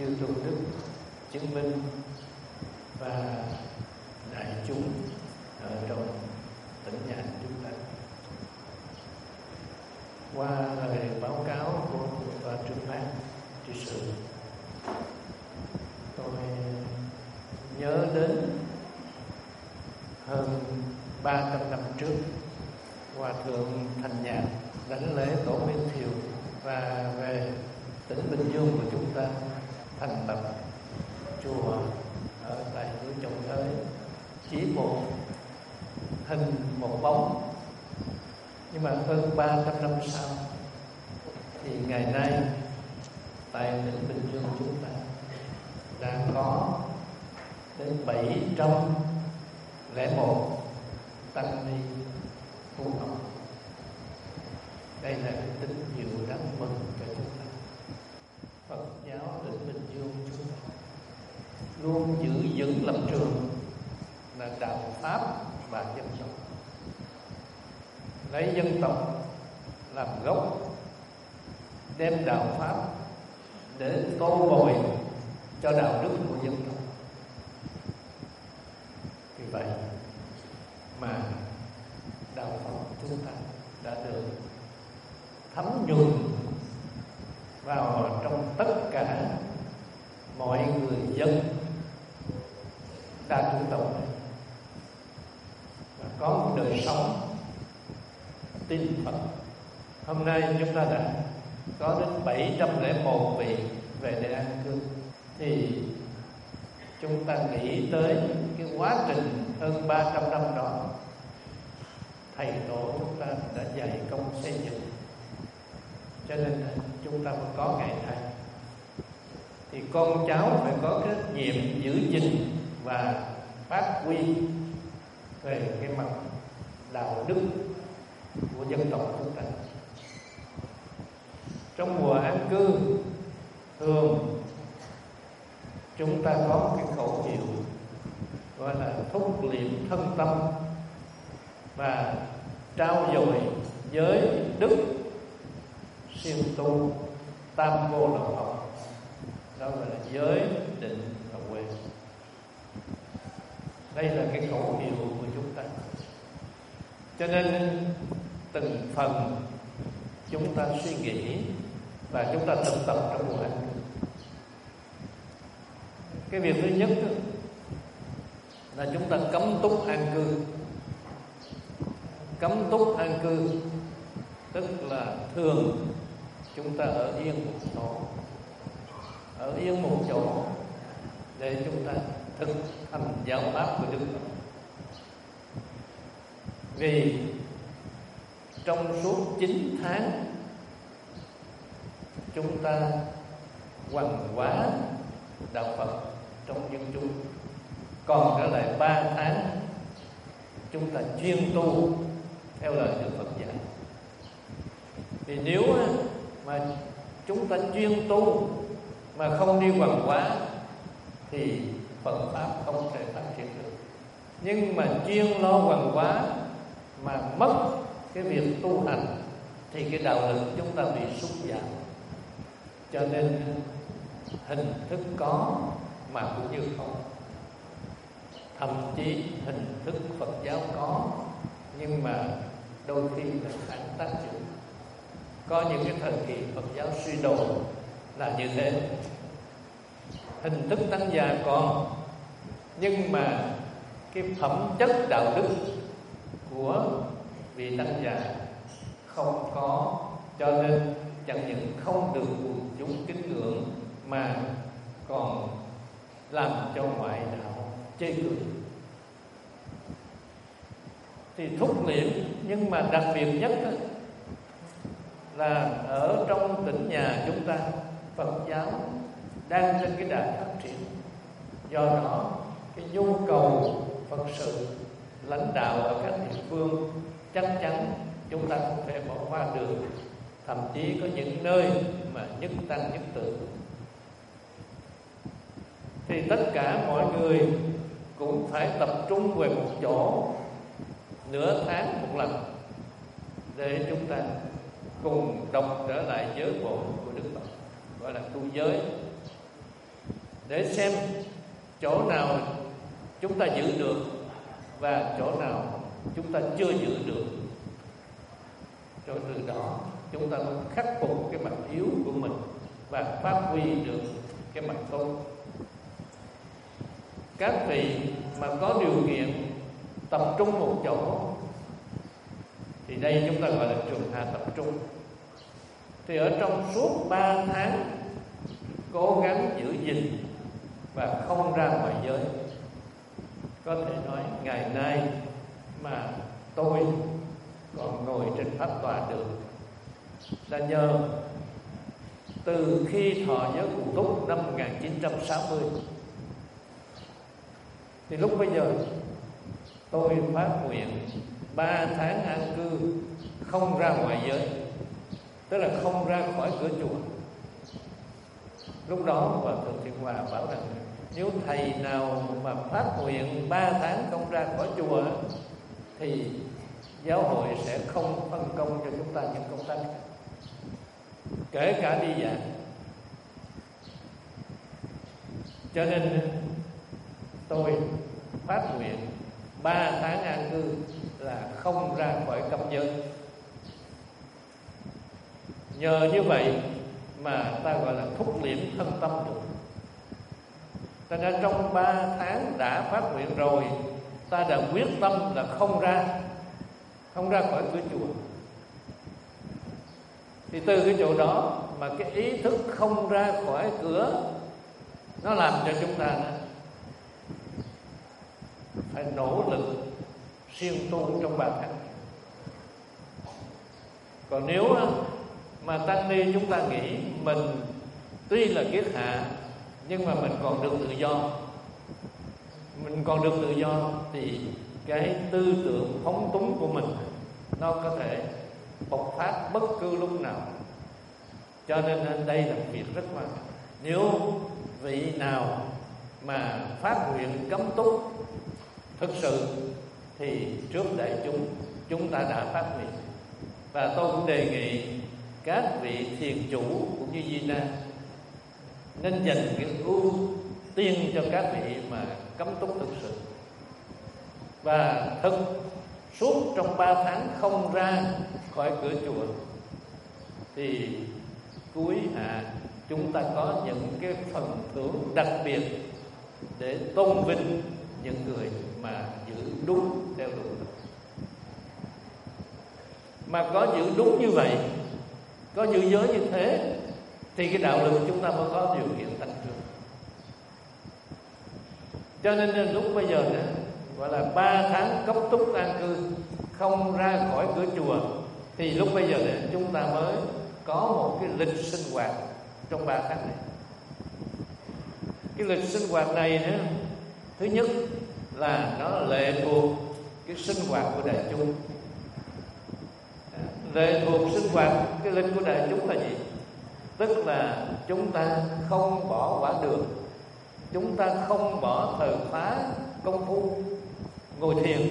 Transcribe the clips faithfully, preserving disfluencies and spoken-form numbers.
tu đức chứng minh và đại chúng ở trong tỉnh nhà chúng ta. Qua lời báo cáo của Thượng tọa Trương Bác trị sự, tôi nhớ đến hơn ba trăm năm trước, Hòa thượng Thành Nhạc đảnh lễ tổ Minh Thiều và về tỉnh Bình Dương của chúng ta thành lập chùa ở tại núi Trọng Thới. Chỉ một hình một bóng, nhưng mà hơn ba trăm năm sau thì ngày nay tại tỉnh Bình Dương chúng ta đã có đến bảy trăm lẻ một tăng ni tu học. Đây là cái tín hiệu đáng mừng cho chúng ta. Phật giáo tỉnh Bình Dương chúng ta luôn giữ vững lập trường là đạo pháp và dân tộc, lấy dân tộc làm gốc, đem đạo pháp để tô bồi cho đạo đức của dân tộc. Vì vậy mà đạo Phật chúng ta đã được thấm nhuần vào trong tất cả mọi người dân đa chủng tộc này, và có một đời sống tin Phật. Hôm nay chúng ta đã có đến bảy trăm lẻ một vị về để an cư, thì chúng ta nghĩ tới cái quá trình hơn ba trăm năm đó, thầy tổ chúng ta đã dạy công xây dựng, cho nên chúng ta mới có ngày nay. Thì con cháu phải có trách nhiệm giữ gìn và phát huy về cái mặt đạo đức của dân tộc chúng ta. Trong mùa an cư, thường chúng ta có một cái khẩu hiệu gọi là thúc liệm thân tâm và trao dồi giới đức siêng tu tam vô lậu học. Đó gọi là giới, định và huệ. Đây là cái khẩu hiệu của chúng ta. Cho nên từng phần chúng ta suy nghĩ và chúng ta thực tập trong mùa an cư. Cái việc thứ nhất là chúng ta cấm túc an cư. Cấm túc an cư tức là thường chúng ta ở yên một chỗ, ở yên một chỗ để chúng ta thực hành giáo pháp của Đức Phật. Vì trong suốt chín tháng chúng ta hoằng hóa đạo Phật trong dân chúng, còn trở lại ba tháng chúng ta chuyên tu theo lời Đức Phật dạy. Thì nếu mà chúng ta chuyên tu mà không đi hoằng hóa thì Phật pháp không thể phát triển được. Nhưng mà chuyên lo hoằng hóa mà mất cái việc tu hành thì cái đạo lực chúng ta bị sút giảm. Cho nên hình thức có mà cũng như không. Thậm chí hình thức Phật giáo có, nhưng mà đôi khi là phản tác dụng. Có những cái thời kỳ Phật giáo suy đồi là như thế. Hình thức tăng già còn, nhưng mà cái phẩm chất đạo đức của vị tăng già không có, cho nên chẳng những không được quần chúng kính ngưỡng mà còn làm cho ngoại đạo chê cười. Thì thúc liệm, nhưng mà đặc biệt nhất là ở trong tỉnh nhà chúng ta, Phật giáo đang trên cái đà phát triển. Do đó cái nhu cầu Phật sự lãnh đạo ở các địa phương chắc chắn chúng ta không thể bỏ qua được. Thậm chí có những nơi mà nhất tăng nhất tự, thì tất cả mọi người cũng phải tập trung về một chỗ nửa tháng một lần để chúng ta cùng đọc trở lại giới bổn của Đức Phật, gọi là tu giới. để xem chỗ nào chúng ta giữ được và chỗ nào chúng ta chưa giữ được. Rồi từ đó chúng ta mới khắc phục cái mặt yếu của mình và phát huy được cái mặt tốt. Các vị mà có điều kiện tập trung một chỗ thì đây chúng ta gọi là trường hạ tập trung. Thì ở trong suốt ba tháng cố gắng giữ gìn và không ra ngoài giới. Có thể nói ngày nay mà tôi còn ngồi trên pháp tòa được là nhờ từ khi thọ giới Cụ Túc năm một nghìn chín trăm sáu mươi. Thì lúc bây giờ tôi phát nguyện ba tháng an cư không ra ngoài giới, tức là không ra khỏi cửa chùa. Lúc đó Hòa Thượng Thiện Hòa bảo rằng nếu thầy nào mà phát nguyện ba tháng không ra khỏi chùa thì giáo hội sẽ không phân công cho chúng ta những công tác, kể cả đi giảng. Cho nên tôi phát nguyện ba tháng an cư là không ra khỏi cấm giới. Nhờ như vậy mà ta gọi là thúc liễm thân tâm được. Cho nên trong ba tháng đã phát nguyện rồi, ta đã quyết tâm là không ra Không ra khỏi cửa chùa. Thì từ cái chỗ đó mà cái ý thức không ra khỏi cửa nó làm cho chúng ta đó phải nỗ lực siêng tu trong ba tháng. Còn nếu mà tăng ni chúng ta nghĩ mình tuy là kiết hạ nhưng mà mình còn được tự do, mình còn được tự do thì cái tư tưởng phóng túng của mình nó có thể bộc phát bất cứ lúc nào. Cho nên đây là việc rất quan trọng. Nếu vị nào mà phát nguyện cấm túc thực sự thì trước đại chúng chúng ta đã phát nguyện. Và tôi cũng đề nghị các vị thiền chủ cũng như Di Na nên dành cái ưu tiên cho các vị mà cấm túc thực sự. Và thực suốt trong ba tháng không ra khỏi cửa chùa thì cuối hạ chúng ta có những cái phần thưởng đặc biệt để tôn vinh những người mà giữ đúng theo luật. Mà có giữ đúng như vậy, có giữ giới như thế thì cái đạo lực chúng ta mới có điều kiện tăng trưởng. Cho nên lúc bây giờ nữa gọi là ba tháng cấm túc an cư không ra khỏi cửa chùa thì lúc bây giờ này chúng ta mới có một cái lịch sinh hoạt trong ba tháng này. Cái lịch sinh hoạt này nữa, thứ nhất là nó lệ thuộc cái sinh hoạt của đại chúng. Lệ thuộc sinh hoạt cái lịch của đại chúng là gì? Tức là chúng ta không bỏ quả đường, chúng ta không bỏ thời khóa công phu ngồi thiền.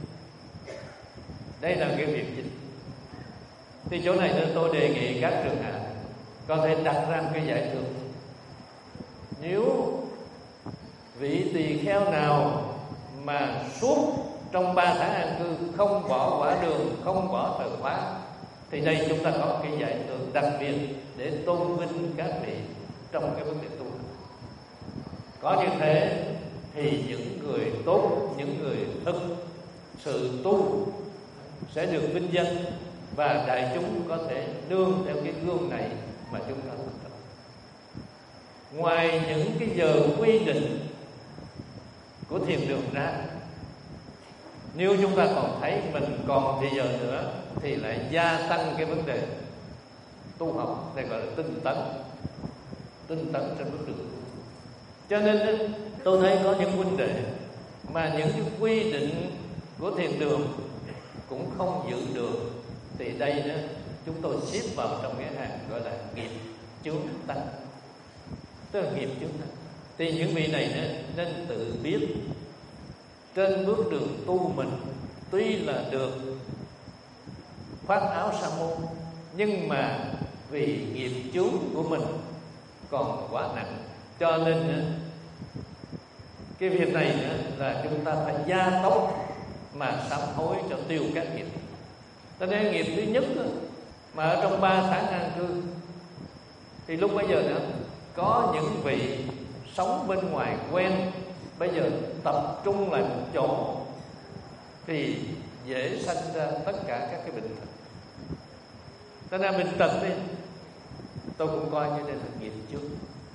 Đây là cái việc chính. Thì chỗ này nên tôi đề nghị các trường hạ có thể đặt ra một cái giải thưởng. Nếu vị tỳ kheo nào mà suốt trong ba tháng an cư không bỏ quả đường, không bỏ thời khóa thì đây chúng ta có cái giải thưởng đặc biệt để tôn vinh các vị trong cái vấn đề tu. Có như thế thì những người tốt, những người thực sự tu sẽ được vinh danh và đại chúng có thể nương theo cái gương này mà chúng ta thực tập. Ngoài những cái giờ quy định của thiền đường ra, nếu chúng ta còn thấy mình còn thì giờ nữa thì lại gia tăng cái vấn đề tu học, này gọi là tinh tấn, tinh tấn trên bước đường. Cho nên tôi thấy có những huynh đệ mà những cái quy định của thiền đường cũng không giữ được thì đây đó chúng tôi xếp vào trong cái hàng gọi là nghiệp chướng tăng, tức là nghiệp chướng tăng. Thì những vị này đó, nên tự biết trên bước đường tu mình tuy là được khoác áo sa môn nhưng mà vì nghiệp chướng của mình còn quá nặng, cho nên Cái việc này là chúng ta phải gia tốc mà sám hối cho tiêu các nghiệp. Cho nên nghiệp thứ nhất mà ở trong ba tháng an cư, thì lúc bây giờ nữa có những vị sống bên ngoài quen, bây giờ tập trung lại một chỗ thì dễ sanh ra tất cả các cái bệnh tật. Cho nên bệnh tật đi, tôi cũng coi như đây là nghiệp trước.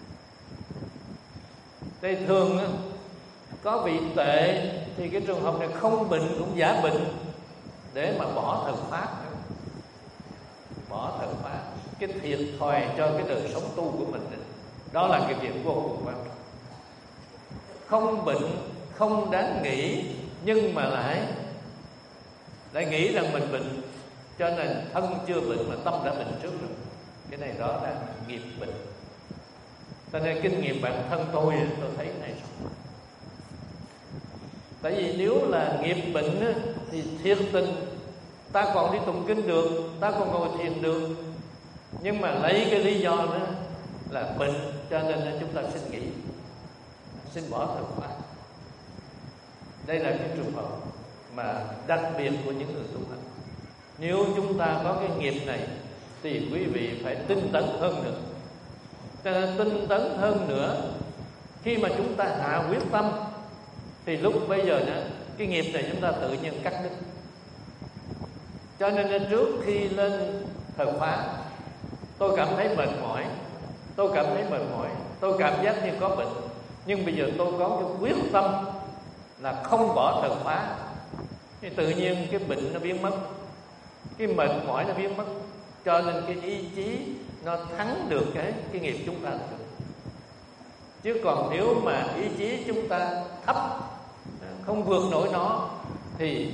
Đây thường á, có vị tệ thì cái trường hợp này không bệnh cũng giả bệnh để mà bỏ thờ pháp, bỏ thờ pháp, cái thiệt thòi cho cái đời sống tu của mình. Đó là cái việc vô cùng quan trọng. Không bệnh, không đáng nghĩ, nhưng mà lại lại nghĩ rằng mình bệnh, cho nên thân chưa bệnh mà tâm đã bệnh trước rồi. Cái này đó là nghiệp bệnh. Cho nên kinh nghiệm bản thân tôi tôi thấy này rồi. Tại vì nếu là nghiệp bệnh á, thì thiệt tình ta còn đi tụng kinh được, ta còn ngồi thiền được, nhưng mà lấy cái lý do đó là bệnh, cho nên chúng ta xin nghỉ, xin bỏ thờ pháp. Đây là cái trường hợp mà đặc biệt của những người tu hành. Nếu chúng ta có cái nghiệp này thì quý vị phải tinh tấn hơn nữa. Cho nên tinh tấn hơn nữa, khi mà chúng ta hạ quyết tâm thì lúc bây giờ đó, cái nghiệp này chúng ta tự nhiên cắt đứt. Cho nên trước khi lên thờ pháp, tôi cảm thấy mệt mỏi, tôi cảm thấy mệt mỏi, tôi cảm giác như có bệnh, nhưng bây giờ tôi có cái quyết tâm là không bỏ thờ pháp, thì tự nhiên cái bệnh nó biến mất, cái mệt mỏi nó biến mất. Cho nên cái ý chí nó thắng được cái cái nghiệp chúng ta được. Chứ còn nếu mà ý chí chúng ta thấp, không vượt nổi nó, thì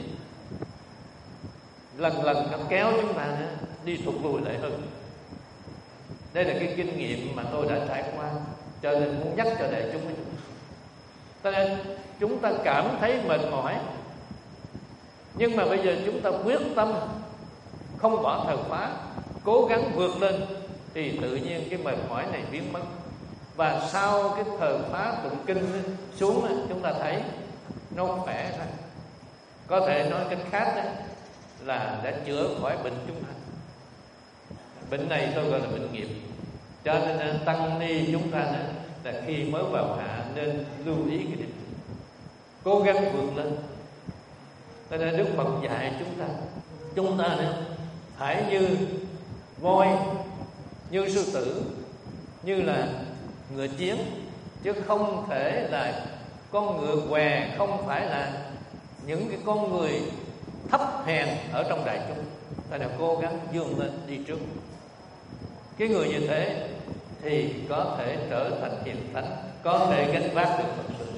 lần lần nó kéo chúng ta đi thụt lùi lại hơn. Đây là cái kinh nghiệm mà tôi đã trải qua, cho nên muốn nhắc cho đại chúng. Cho nên chúng ta cảm thấy mệt mỏi, nhưng mà bây giờ chúng ta quyết tâm không bỏ thờ pháp, cố gắng vượt lên, thì tự nhiên cái mệt mỏi này biến mất. Và sau cái thờ pháp tụng kinh xuống, chúng ta thấy nó khỏe thôi. Có thể nói cách khác đó, là đã chữa khỏi bệnh chúng ta. Bệnh này tôi gọi là bệnh nghiệp. Cho nên tăng ni chúng ta đó, là khi mới vào hạ nên lưu ý cái điều này, cố gắng vượt lên. Cho nên Đức Phật dạy chúng ta, chúng ta đó, phải như voi, như sư tử, như là ngựa chiến, chứ không thể là con ngựa què, không phải là những cái con người thấp hèn ở trong đại chúng. Ta đã cố gắng vươn lên đi trước. Cái người như thế thì có thể trở thành hiền thánh, có thể gánh vác được Phật sự.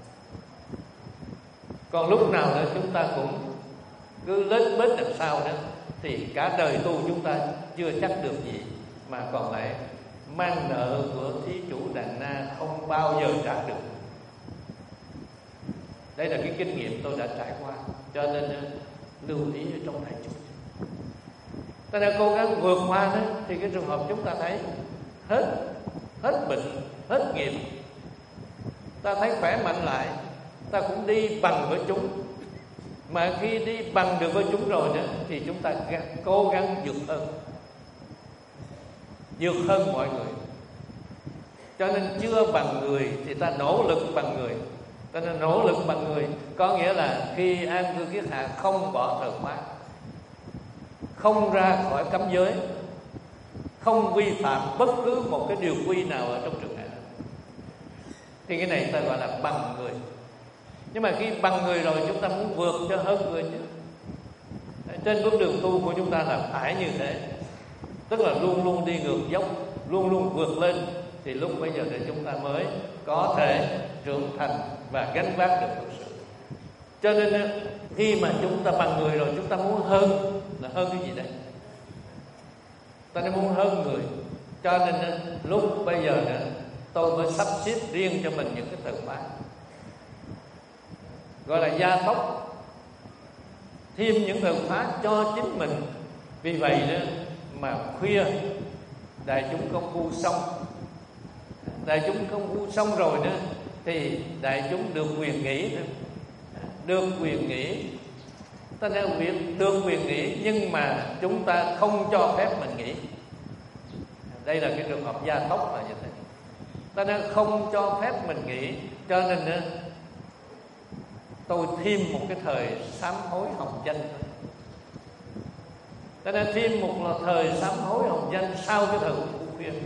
Còn lúc nào nữa chúng ta cũng cứ lết bết đằng sau đó, thì cả đời tu chúng ta chưa chắc được gì, mà còn lại mang nợ của thí chủ Đàn Na không bao giờ trả được. Đây là cái kinh nghiệm tôi đã trải qua, cho nên lưu ý ở trong đại chúng. Ta đã cố gắng vượt qua đó, thì cái trường hợp chúng ta thấy hết hết bệnh, hết nghiệp, ta thấy khỏe mạnh lại, ta cũng đi bằng với chúng. Mà khi đi bằng được với chúng rồi đó, thì chúng ta cố gắng vượt hơn, vượt hơn mọi người. Cho nên chưa bằng người thì ta nỗ lực bằng người. Cho nên nỗ lực bằng người có nghĩa là khi an cư kiết hạ không bỏ thờ pháp, không ra khỏi cấm giới, không vi phạm bất cứ một cái điều quy nào ở trong trường hạ, thì cái này ta gọi là bằng người. Nhưng mà khi bằng người rồi, chúng ta muốn vượt cho hơn người chứ. Trên bước đường tu của chúng ta là phải như thế, tức là luôn luôn đi ngược dốc, luôn luôn vượt lên, thì lúc bây giờ thì chúng ta mới có thể trưởng thành và gánh vác được Phật sự. Cho nên khi mà chúng ta bằng người rồi, chúng ta muốn hơn là hơn cái gì đây? Ta đã muốn hơn người. Cho nên lúc bây giờ nữa, tôi mới sắp xếp riêng cho mình những cái thờ pháp, gọi là gia tốc thêm những thờ pháp cho chính mình. Vì vậy đó mà khuya đại chúng công phu xong, đại chúng công phu xong rồi đó, thì đại chúng được quyền nghỉ, được quyền nghỉ. Ta nói việc được quyền nghỉ nhưng mà chúng ta không cho phép mình nghỉ. Đây là cái trường hợp gia tốc là như thế. Ta nói không cho phép mình nghỉ, cho nên tôi thêm một cái thời sám hối hồng danh. Ta nói thêm một là thời sám hối hồng danh sau cái thời công phu khuya.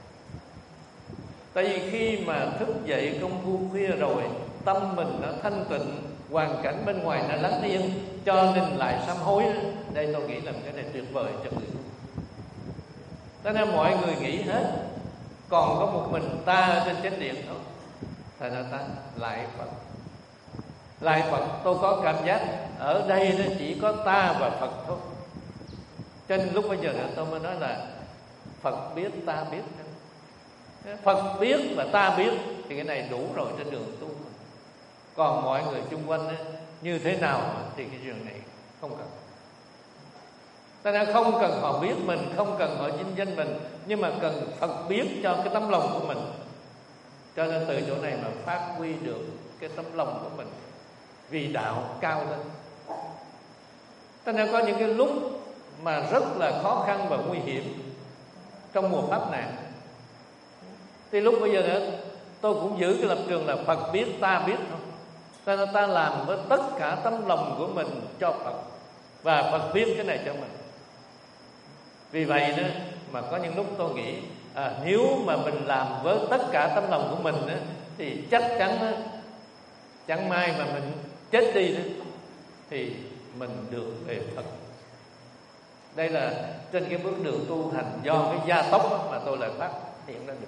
Tại vì khi mà thức dậy công phu khuya rồi, tâm mình nó thanh tịnh, hoàn cảnh bên ngoài nó lắng yên, cho nên lại sám hối. Đây tôi nghĩ là cái này tuyệt vời cho người. Cho nên mọi người nghỉ hết, còn có một mình ta ở trên chánh điện thôi. Thật ra ta lại Phật, lại Phật. Tôi có cảm giác ở đây nó chỉ có ta và Phật thôi. Cho nên lúc bây giờ tôi mới nói là Phật biết, ta biết. Phật biết và ta biết thì cái này đủ rồi trên đường tu. Còn mọi người chung quanh ấy, như thế nào thì cái trường này không cần. Ta đã không cần họ biết mình, không cần họ vinh danh mình, nhưng mà cần Phật biết cho cái tấm lòng của mình. Cho nên từ chỗ này mà phát huy được cái tấm lòng của mình vì đạo cao lên. Ta đã có những cái lúc mà rất là khó khăn và nguy hiểm trong mùa pháp nạn, thì lúc bây giờ nữa tôi cũng giữ cái lập trường là Phật biết, ta biết thôi. Ta, ta làm với tất cả tấm lòng của mình cho Phật, và Phật biết cái này cho mình. Vì vậy đó mà có những lúc tôi nghĩ à, nếu mà mình làm với tất cả tấm lòng của mình đó, thì chắc chắn đó, chẳng may mà mình chết đi đó, thì mình được về Phật. Đây là trên cái bước đường tu hành do cái gia tốc mà tôi lại phát hiện ra được.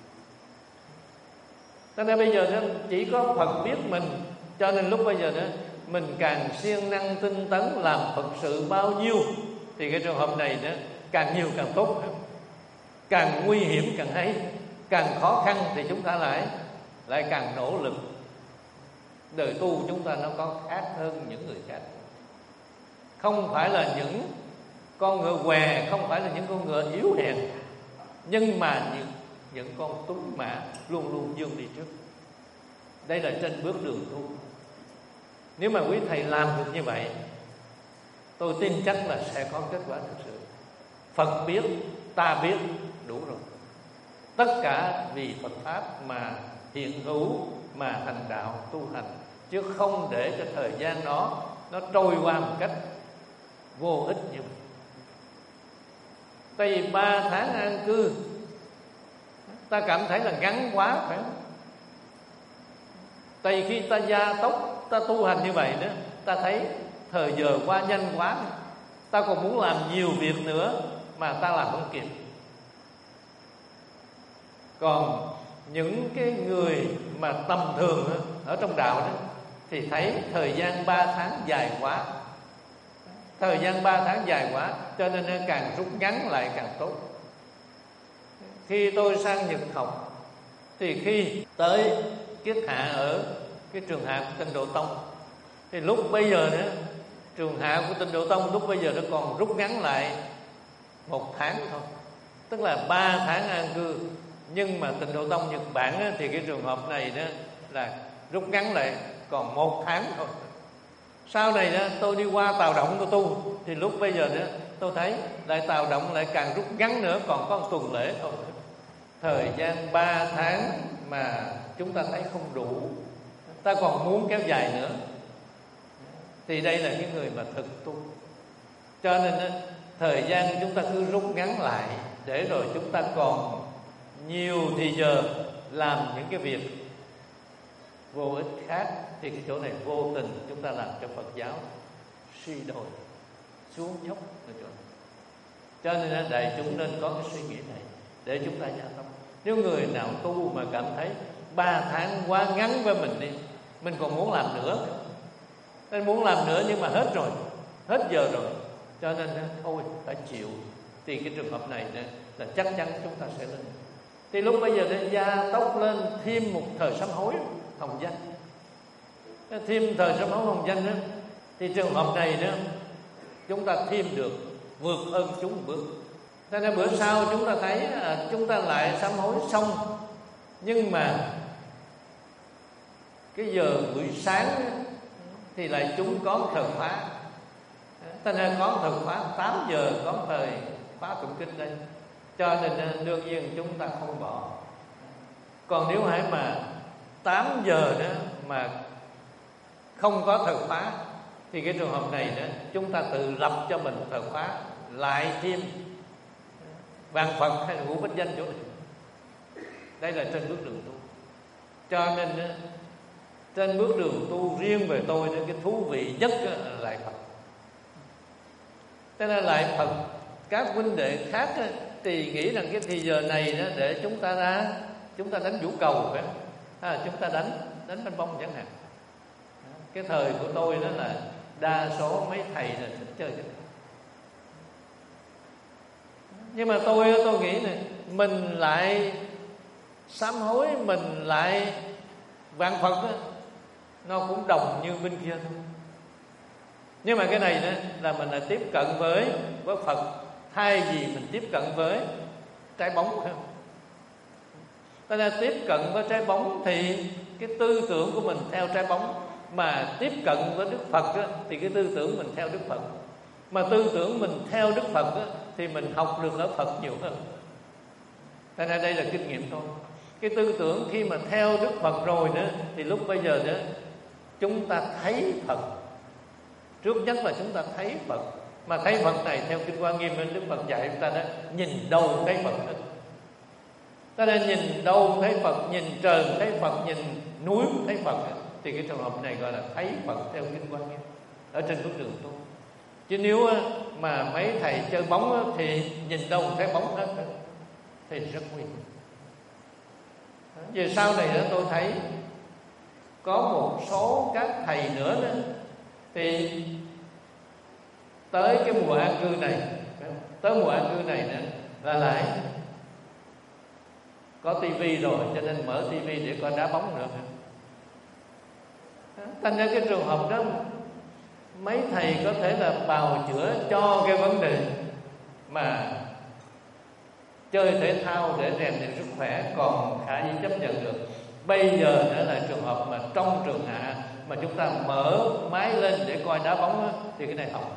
Cho nên bây giờ đó, chỉ có Phật biết mình, cho nên lúc bây giờ đó mình càng siêng năng tinh tấn làm Phật sự bao nhiêu thì cái trường hợp này đó càng nhiều càng tốt, càng nguy hiểm càng hay, càng khó khăn thì chúng ta lại lại càng nỗ lực. Đời tu chúng ta nó có khác hơn những người khác, không phải là những con ngựa què, không phải là những con ngựa yếu hèn, nhưng mà những những con tuấn mã luôn luôn vươn đi trước. Đây là trên bước đường tu. Nếu mà quý thầy làm được như vậy, tôi tin chắc là sẽ có kết quả thực sự. Phật biết, ta biết, đủ rồi. Tất cả vì Phật Pháp mà hiện hữu, mà hành đạo tu hành, chứ không để cho thời gian đó nó trôi qua một cách vô ích như vậy. Tại vì ba tháng an cư ta cảm thấy là ngắn quá, phải không? Tại vì khi ta gia tốc, ta tu hành như vậy đó, ta thấy thời giờ qua nhanh quá, ta còn muốn làm nhiều việc nữa mà ta làm không kịp. Còn những cái người mà tầm thường ở trong đạo đó thì thấy thời gian ba tháng dài quá, thời gian ba tháng dài quá, cho nên càng rút ngắn lại càng tốt. Khi tôi sang Nhật học thì khi tới kiết hạ ở cái trường hạ của Tịnh Độ Tông, thì lúc bây giờ nữa trường hạ của Tịnh Độ Tông lúc bây giờ nó còn rút ngắn lại một tháng thôi, tức là ba tháng an cư. Nhưng mà Tịnh Độ Tông Nhật Bản á, thì cái trường hợp này đó là rút ngắn lại còn một tháng thôi. Sau này đó tôi đi qua Tào Động tôi tu, thì lúc bây giờ đó tôi thấy lại Tào Động lại càng rút ngắn nữa, còn có một tuần lễ thôi. Thời gian ba tháng mà chúng ta thấy không đủ, ta còn muốn kéo dài nữa, thì đây là những người mà thực tu. Cho nên đó, thời gian chúng ta cứ rút ngắn lại, để rồi chúng ta còn nhiều thì giờ làm những cái việc vô ích khác, thì cái chỗ này vô tình chúng ta làm cho Phật giáo suy đồi, xuống dốc ở chỗ này. Cho nên đại chúng nên có cái suy nghĩ này để chúng ta gia tốc. Nếu người nào tu mà cảm thấy ba tháng quá ngắn với mình đi, mình còn muốn làm nữa, nên muốn làm nữa nhưng mà hết rồi, hết giờ rồi, cho nên thôi phải chịu. Thì cái trường hợp này là chắc chắn chúng ta sẽ lên. Thì lúc bây giờ để gia tốc lên, thêm một thời sám hối hồng danh, thêm thời sám hối hồng danh đó, thì trường hợp này đó chúng ta thêm được vượt hơn chúng một bước. Cho nên bữa sau chúng ta thấy à, chúng ta lại sám hối xong, nhưng mà cái giờ buổi sáng thì lại chúng có thời khóa. Cho nên có thời khóa tám giờ có thời khóa tụng kinh đây. Cho nên đương nhiên chúng ta không bỏ. Còn nếu hãy mà tám giờ đó mà không có thời khóa thì cái trường hợp này đó chúng ta tự lập cho mình thời khóa lại thêm vạn Phật hay là ngũ bích danh chỗ này. Đây là trên bước đường tu. Cho nên đó, trên bước đường tu riêng về tôi đó, cái thú vị nhất là lại Phật. Cho nên lại Phật, các huynh đệ khác đó, thì nghĩ rằng cái thì giờ này đó để chúng ta ra chúng ta đánh vũ cầu phải không? À, chúng ta đánh đánh banh bông chẳng hạn. Cái thời của tôi đó là đa số mấy thầy là thích chơi cái này. Nhưng mà tôi tôi nghĩ này, mình lại sám hối, mình lại vạn Phật đó, nó cũng đồng như bên kia thôi. Nhưng mà cái này đó là mình là tiếp cận với với Phật, thay vì mình tiếp cận với trái bóng phải không? Ta đã tiếp cận với trái bóng thì cái tư tưởng của mình theo trái bóng, mà tiếp cận với Đức Phật á, thì cái tư tưởng mình theo Đức Phật. Mà tư tưởng mình theo Đức Phật á, thì mình học được ở Phật nhiều hơn. Thế nên đây là kinh nghiệm thôi. Cái tư tưởng khi mà theo Đức Phật rồi nữa thì lúc bây giờ nữa chúng ta thấy Phật. Trước nhất là chúng ta thấy Phật. Mà thấy Phật này theo Kinh Hoa Nghiêm Đức Phật dạy chúng ta đó, nhìn đâu thấy Phật hết. Ta nên nhìn đâu thấy Phật, nhìn trời thấy Phật, nhìn núi thấy Phật. Thì cái trường hợp này gọi là thấy Phật theo Kinh Hoa Nghiêm ở trên bước đường tu. Chứ nếu mà mấy thầy chơi bóng thì nhìn đâu thấy bóng hết thì rất nguy hiểm. Về sau này tôi thấy có một số các thầy nữa đó, thì tới cái mùa an cư này, tới mùa an cư này nữa là lại có tivi rồi, cho nên mở tivi để coi đá bóng nữa. Thành ra cái trường hợp đó mấy thầy có thể là bào chữa cho cái vấn đề mà chơi thể thao để rèn luyện sức khỏe còn khả dĩ chấp nhận được. Bây giờ nữa là trường hợp mà trong trường hạ mà chúng ta mở máy lên để coi đá bóng đó, thì cái này không.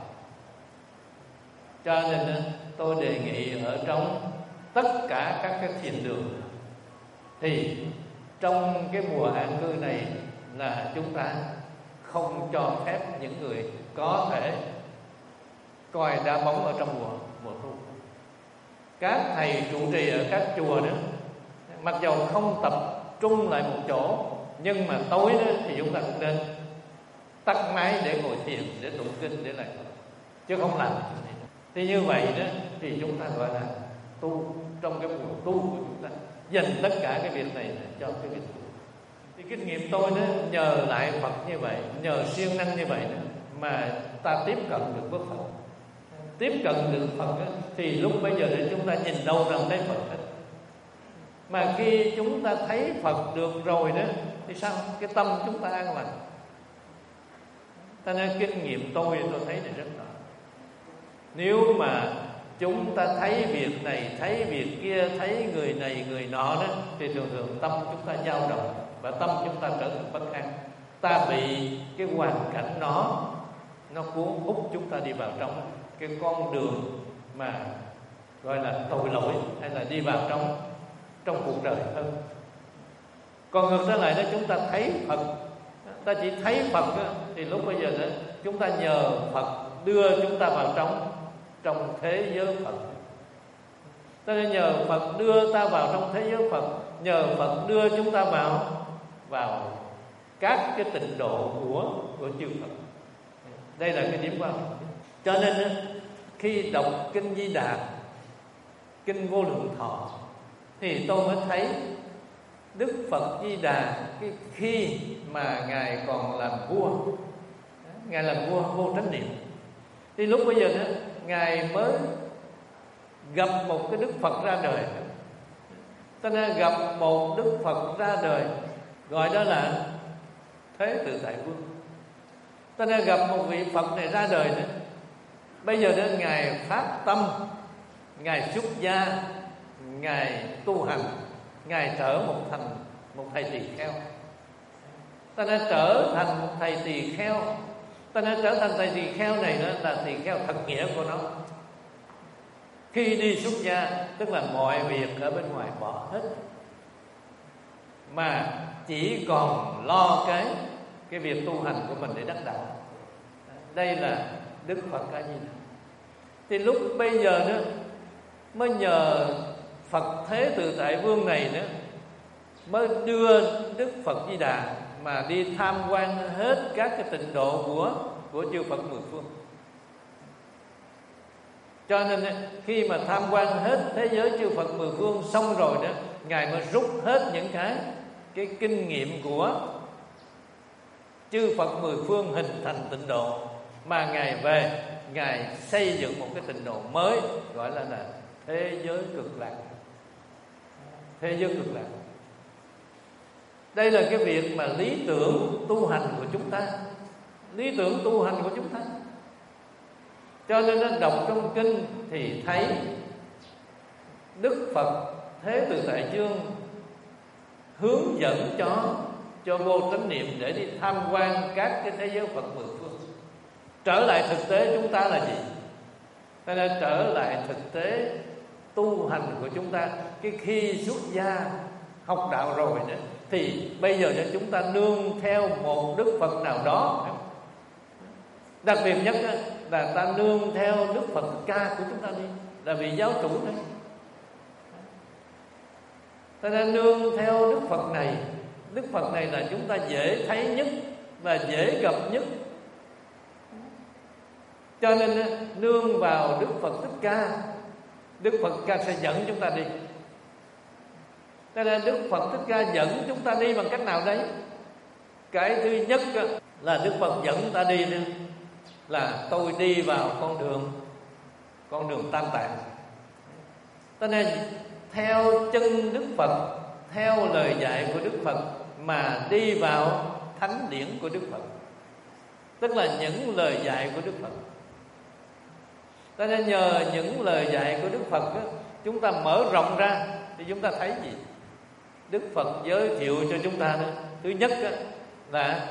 Cho nên tôi đề nghị ở trong tất cả các cái thiền đường thì trong cái mùa an cư này là chúng ta không cho phép những người có thể coi đá bóng ở trong mùa mùa thu. Các thầy trụ trì ở các chùa đó, mặc dầu không tập trung lại một chỗ, nhưng mà tối đó thì chúng ta cũng nên tắt máy để ngồi thiền, để tụng kinh, để lại, chứ không làm. Thì như vậy đó thì chúng ta gọi là tu trong cái mùa tu của chúng ta, dành tất cả cái việc này cho cái việc tu. Thì kinh nghiệm tôi đó, nhờ lại Phật như vậy, nhờ siêng năng như vậy đó, mà ta tiếp cận được với Phật. Tiếp cận được Phật đó, thì lúc bây giờ để chúng ta nhìn đâu rằng thấy Phật hết. Mà khi chúng ta thấy Phật được rồi đó thì sao? Cái tâm chúng ta an lành. Cho nên kinh nghiệm tôi tôi thấy này rất rõ. Nếu mà chúng ta thấy việc này, thấy việc kia, thấy người này, người nọ đó, thì thường thường tâm chúng ta dao động và tâm chúng ta trở thành bất an. Ta bị cái hoàn cảnh nó nó cuốn hút chúng ta đi vào trong cái con đường mà gọi là tội lỗi, hay là đi vào trong trong cuộc đời hơn. Còn ngược trở lại đó, chúng ta thấy Phật, ta chỉ thấy Phật đó, thì lúc bây giờ đó chúng ta nhờ Phật đưa chúng ta vào trong trong thế giới Phật. Ta nên nhờ Phật đưa ta vào trong thế giới Phật, nhờ Phật đưa chúng ta vào vào các cái tịnh độ của của chư Phật. Đây là cái điểm quan trọng. Cho nên khi đọc kinh Di Đà, kinh Vô Lượng Thọ, thì tôi mới thấy Đức Phật Di Đà cái khi mà ngài còn làm vua, ngài làm vua Vô Tránh Niệm, thì lúc bây giờ đó ngài mới gặp một cái Đức Phật ra đời. Cho nên gặp một Đức Phật ra đời gọi đó là Thế Tự Tại Vương. Cho nên gặp một vị Phật này ra đời nữa, bây giờ đó ngài phát tâm, ngài xuất gia, ngài tu hành, ngài trở một thành một thầy tỳ kheo. ta đã trở thành một thầy tỳ kheo. Ta đã trở thành thầy tỳ kheo này đó là tỳ kheo thật nghĩa của nó. Khi đi xuất gia tức là mọi việc ở bên ngoài bỏ hết, mà chỉ còn lo cái cái việc tu hành của mình để đắc đạo. Đây là Đức Phật A Di Đà. Thì lúc bây giờ đó mới nhờ Phật Thế Tự Tại Vương này nữa mới đưa Đức Phật Di Đà mà đi tham quan hết các cái tịnh độ của của chư Phật mười phương. Cho nên khi mà tham quan hết thế giới chư Phật mười phương xong rồi đó, Ngài mới rút hết những cái cái kinh nghiệm của chư Phật mười phương hình thành tịnh độ, mà Ngài về Ngài xây dựng một cái tịnh độ mới, gọi là, là thế giới cực lạc. Thế giới cực lạc. Đây là cái việc mà lý tưởng tu hành của chúng ta, lý tưởng tu hành của chúng ta. Cho nên nó đọc trong kinh thì thấy Đức Phật Thế Tự Tại Vương hướng dẫn cho cho vô chánh niệm để đi tham quan các cái thế giới Phật mười phương. Trở lại thực tế chúng ta là gì? Ta nên trở lại thực tế tu hành của chúng ta. Cái khi xuất gia học đạo rồi đó, thì bây giờ chúng ta nương theo một Đức Phật nào đó. Đặc biệt nhất là ta nương theo Đức Phật Thích Ca của chúng ta đi, là vị giáo chủ đấy. Ta nên nương theo Đức Phật này. Đức Phật này là chúng ta dễ thấy nhất và dễ gặp nhất. Cho nên nương vào Đức Phật Thích Ca, Đức Phật Ca sẽ dẫn chúng ta đi. Cho nên Đức Phật Thích Ca dẫn chúng ta đi bằng cách nào đấy? Cái thứ nhất là Đức Phật dẫn ta đi là tôi đi vào con đường con đường tam tạng. Cho nên theo chân Đức Phật, theo lời dạy của Đức Phật mà đi vào thánh điển của Đức Phật, tức là những lời dạy của Đức Phật. Cho nên nhờ những lời dạy của Đức Phật đó, chúng ta mở rộng ra thì chúng ta thấy gì? Đức Phật giới thiệu cho chúng ta đó, thứ nhất đó, là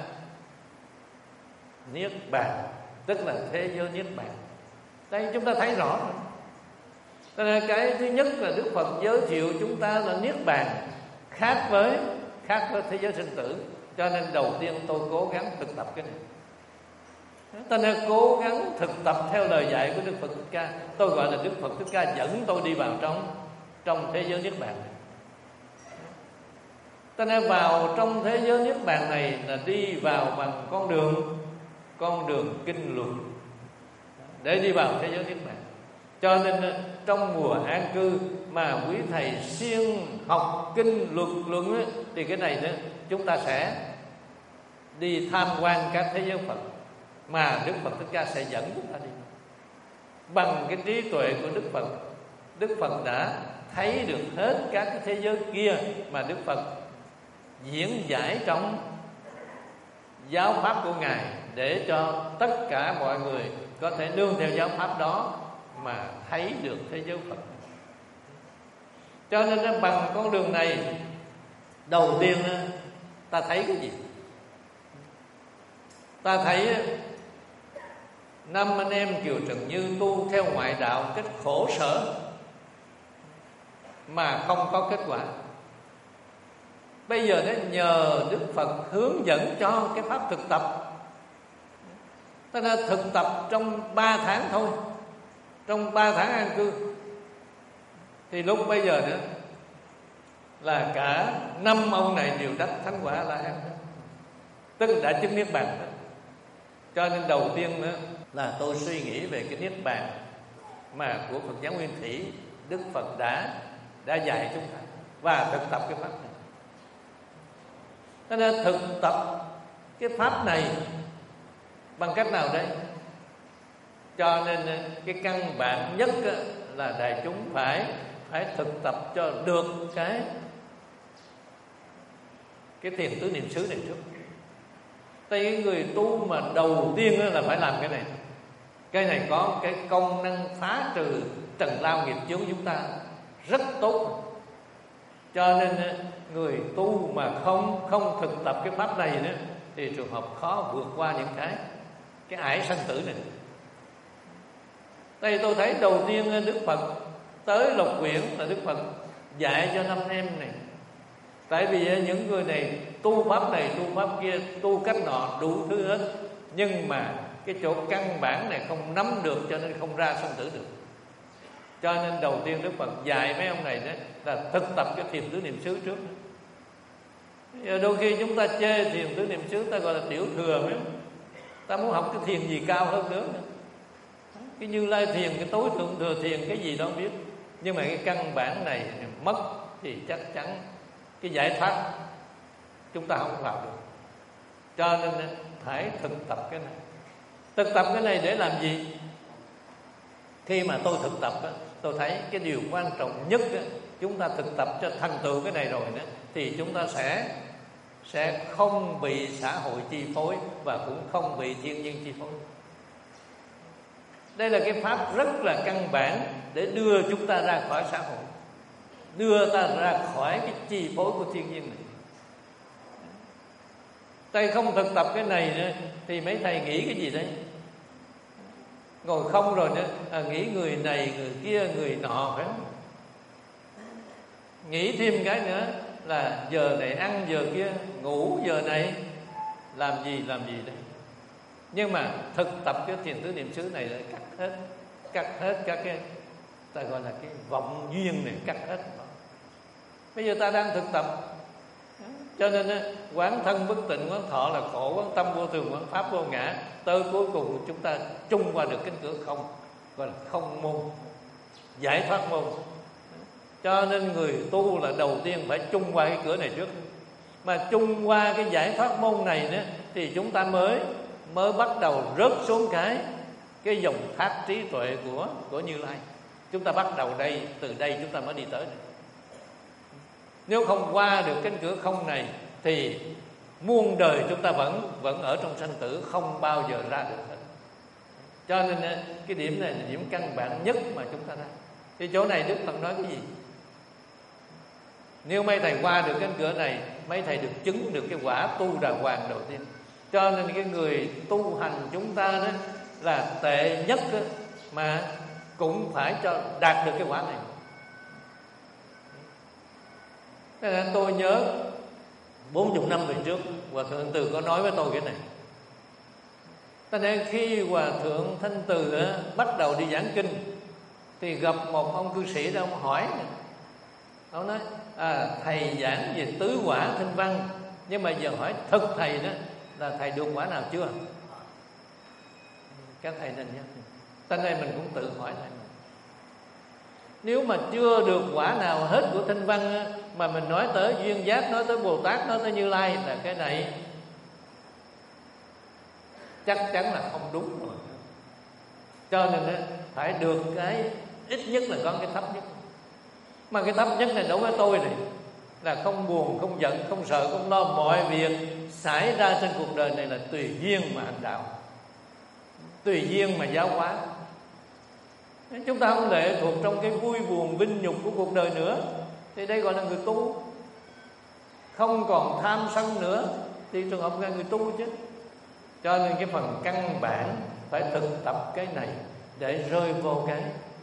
Niết Bàn, tức là thế giới Niết Bàn. Đây chúng ta thấy rõ rồi. Cho nên cái thứ nhất là Đức Phật giới thiệu chúng ta là Niết Bàn, khác với khác với thế giới sinh tử. Cho nên đầu tiên tôi cố gắng thực tập cái này. Cho nên cố gắng thực tập theo lời dạy của Đức Phật Thích Ca. Tôi gọi là Đức Phật Thích Ca dẫn tôi đi vào trong trong thế giới Niết Bàn này. Cho nên vào trong thế giới Niết Bàn này là đi vào bằng con đường con đường kinh luận để đi vào thế giới Niết Bàn. Cho nên trong mùa an cư mà quý thầy siêng học kinh luật luận ấy, thì cái này đó chúng ta sẽ đi tham quan các thế giới Phật mà Đức Phật Thích Ca sẽ dẫn chúng ta đi. Bằng cái trí tuệ của Đức Phật, Đức Phật đã thấy được hết các cái thế giới kia mà Đức Phật diễn giải trong giáo pháp của Ngài, để cho tất cả mọi người có thể nương theo giáo pháp đó mà thấy được thế giới Phật. Cho nên bằng con đường này, đầu tiên ta thấy cái gì? Ta thấy năm anh em Kiều Trần Như tu theo ngoại đạo cách khổ sở mà không có kết quả. Bây giờ đó nhờ Đức Phật hướng dẫn cho cái pháp thực tập. Ta đã thực tập trong ba tháng thôi, trong ba tháng an cư, thì lúc bây giờ nữa là cả năm ông này đều đắc thánh quả La Hán, tức là đã chứng Niết Bàn đó. Cho nên đầu tiên nữa là tôi suy nghĩ về cái Niết Bàn mà của Phật giáo Nguyên Thủy Đức Phật đã đã dạy chúng ta, và thực tập cái pháp này. Cho nên thực tập cái pháp này bằng cách nào đấy? Cho nên cái căn bản nhất là đại chúng phải phải thực tập cho được cái cái thiền tứ niệm xứ này trước. Tại cái người tu mà đầu tiên là phải làm cái này. Cái này có cái công năng phá trừ trần lao nghiệp chướng chúng ta rất tốt. Cho nên người tu mà không không thực tập cái pháp này nữa thì trường hợp khó vượt qua những cái cái ải sanh tử này. Đây tôi thấy đầu tiên Đức Phật tới Lộc Quyển là Đức Phật dạy cho năm em này. Tại vì những người này tu pháp này tu pháp kia, tu cách nọ đủ thứ hết, nhưng mà cái chỗ căn bản này không nắm được, cho nên không ra sanh tử được. Cho nên đầu tiên Đức Phật dạy mấy ông này đó là thực tập cái thiền tứ niệm xứ trước. Giờ đôi khi chúng ta chê thiền tứ niệm xứ, ta gọi là tiểu thừa mấy, ta muốn học cái thiền gì cao hơn nữa. Cái Như Lai thiền, cái tối thượng thừa thiền, cái gì đó không biết. Nhưng mà cái căn bản này mất thì chắc chắn cái giải thoát chúng ta không vào được. Cho nên phải thực tập cái này. Thực tập cái này để làm gì? Khi mà tôi thực tập đó, tôi thấy cái điều quan trọng nhất đó, chúng ta thực tập cho thành tựu cái này rồi đó, thì chúng ta sẽ sẽ không bị xã hội chi phối và cũng không bị thiên nhiên chi phối. Đây là cái pháp rất là căn bản để đưa chúng ta ra khỏi xã hội, đưa ta ra khỏi cái chi phối của thiên nhiên này. Thầy không thực tập cái này nữa, thì mấy thầy nghĩ cái gì đấy? Ngồi không rồi nữa, à, nghĩ người này, người kia, người nọ, phải không? Nghĩ thêm cái nữa là giờ này ăn, giờ kia ngủ, giờ này làm gì, làm gì đấy. Nhưng mà thực tập cái thiền tứ niệm xứ này là cắt hết, cắt hết các cái, ta gọi là cái vọng duyên này, cắt hết. Bây giờ ta đang thực tập, cho nên quán thân bất tịnh, quán thọ là khổ, quán tâm vô thường, quán pháp vô ngã, tới cuối cùng chúng ta chung qua được cánh cửa không, gọi là không môn, giải thoát môn. Cho nên người tu là đầu tiên phải chung qua cái cửa này trước. Mà chung qua cái giải thoát môn này nữa, thì chúng ta mới mới bắt đầu rớt xuống cái cái dòng thác trí tuệ của của Như Lai. Chúng ta bắt đầu đây, từ đây chúng ta mới đi tới này. Nếu không qua được cánh cửa không này thì muôn đời chúng ta vẫn vẫn ở trong sanh tử, không bao giờ ra được hết. Cho nên cái điểm này là điểm căn bản nhất mà chúng ta ra. Thì chỗ này Đức Phật nói cái gì? Nếu mấy thầy qua được cánh cửa này, mấy thầy được chứng được cái quả tu đàng hoàng đầu tiên. Cho nên cái người tu hành chúng ta đó là tệ nhất đó, mà cũng phải cho đạt được cái quả này. Thế nên tôi nhớ bốn mươi năm về trước, Hòa Thượng Thanh Từ có nói với tôi cái này. Thế nên khi Hòa Thượng Thanh Từ đó, bắt đầu đi giảng kinh, thì gặp một ông cư sĩ đó, ông hỏi, ông nói à, thầy giảng về tứ quả thanh văn, nhưng mà giờ hỏi thực thầy đó là thầy được quả nào chưa? Các thầy nên nhớ. Tên này mình cũng tự hỏi thầy. Nếu mà chưa được quả nào hết của thanh văn, mà mình nói tới duyên giác, nói tới Bồ Tát, nói tới Như Lai, là cái này chắc chắn là không đúng rồi. Cho nên phải được cái ít nhất là có cái thấp nhất. Mà cái thấp nhất này đối với tôi này là không buồn, không giận, không sợ, không lo. Mọi việc xảy ra trên cuộc đời này là tùy duyên mà hành đạo, tùy duyên mà giáo hóa. Chúng ta không lệ thuộc trong cái vui buồn vinh nhục của cuộc đời nữa, thì đây gọi là người tu. Không còn tham sân nữa thì trường hợp là người tu chứ. Cho nên cái phần căn bản phải thực tập cái này để rơi vô cái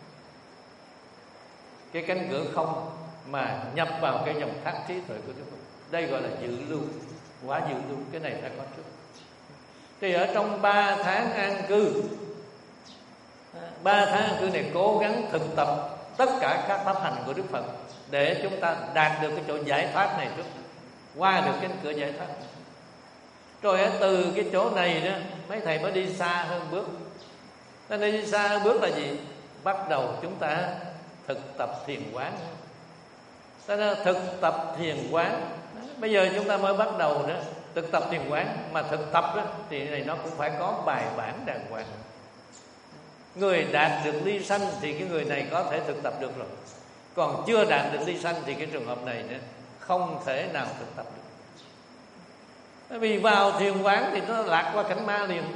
cái cánh cửa không, mà nhập vào cái dòng thác trí tuệ của Đức Phật. Đây gọi là dự lưu, quả dự lưu. Cái này phải có trước. Thì ở trong ba tháng an cư, ba tháng an cư này cố gắng thực tập tất cả các pháp hành của Đức Phật để chúng ta đạt được cái chỗ giải thoát này trước, qua được cái cửa giải thoát. Rồi từ cái chỗ này đó, mấy thầy mới đi xa hơn bước. Nên đi xa hơn bước là gì? Bắt đầu chúng ta thực tập thiền quán. Cho nên thực tập thiền quán, bây giờ chúng ta mới bắt đầu đó thực tập thiền quán. Mà thực tập đó, thì này nó cũng phải có bài bản đàng hoàng. Người đạt được ly sanh thì cái người này có thể thực tập được rồi. Còn chưa đạt được ly sanh thì cái trường hợp này nữa không thể nào thực tập được. Bởi vì vào thiền quán thì nó lạc qua cảnh ma liền.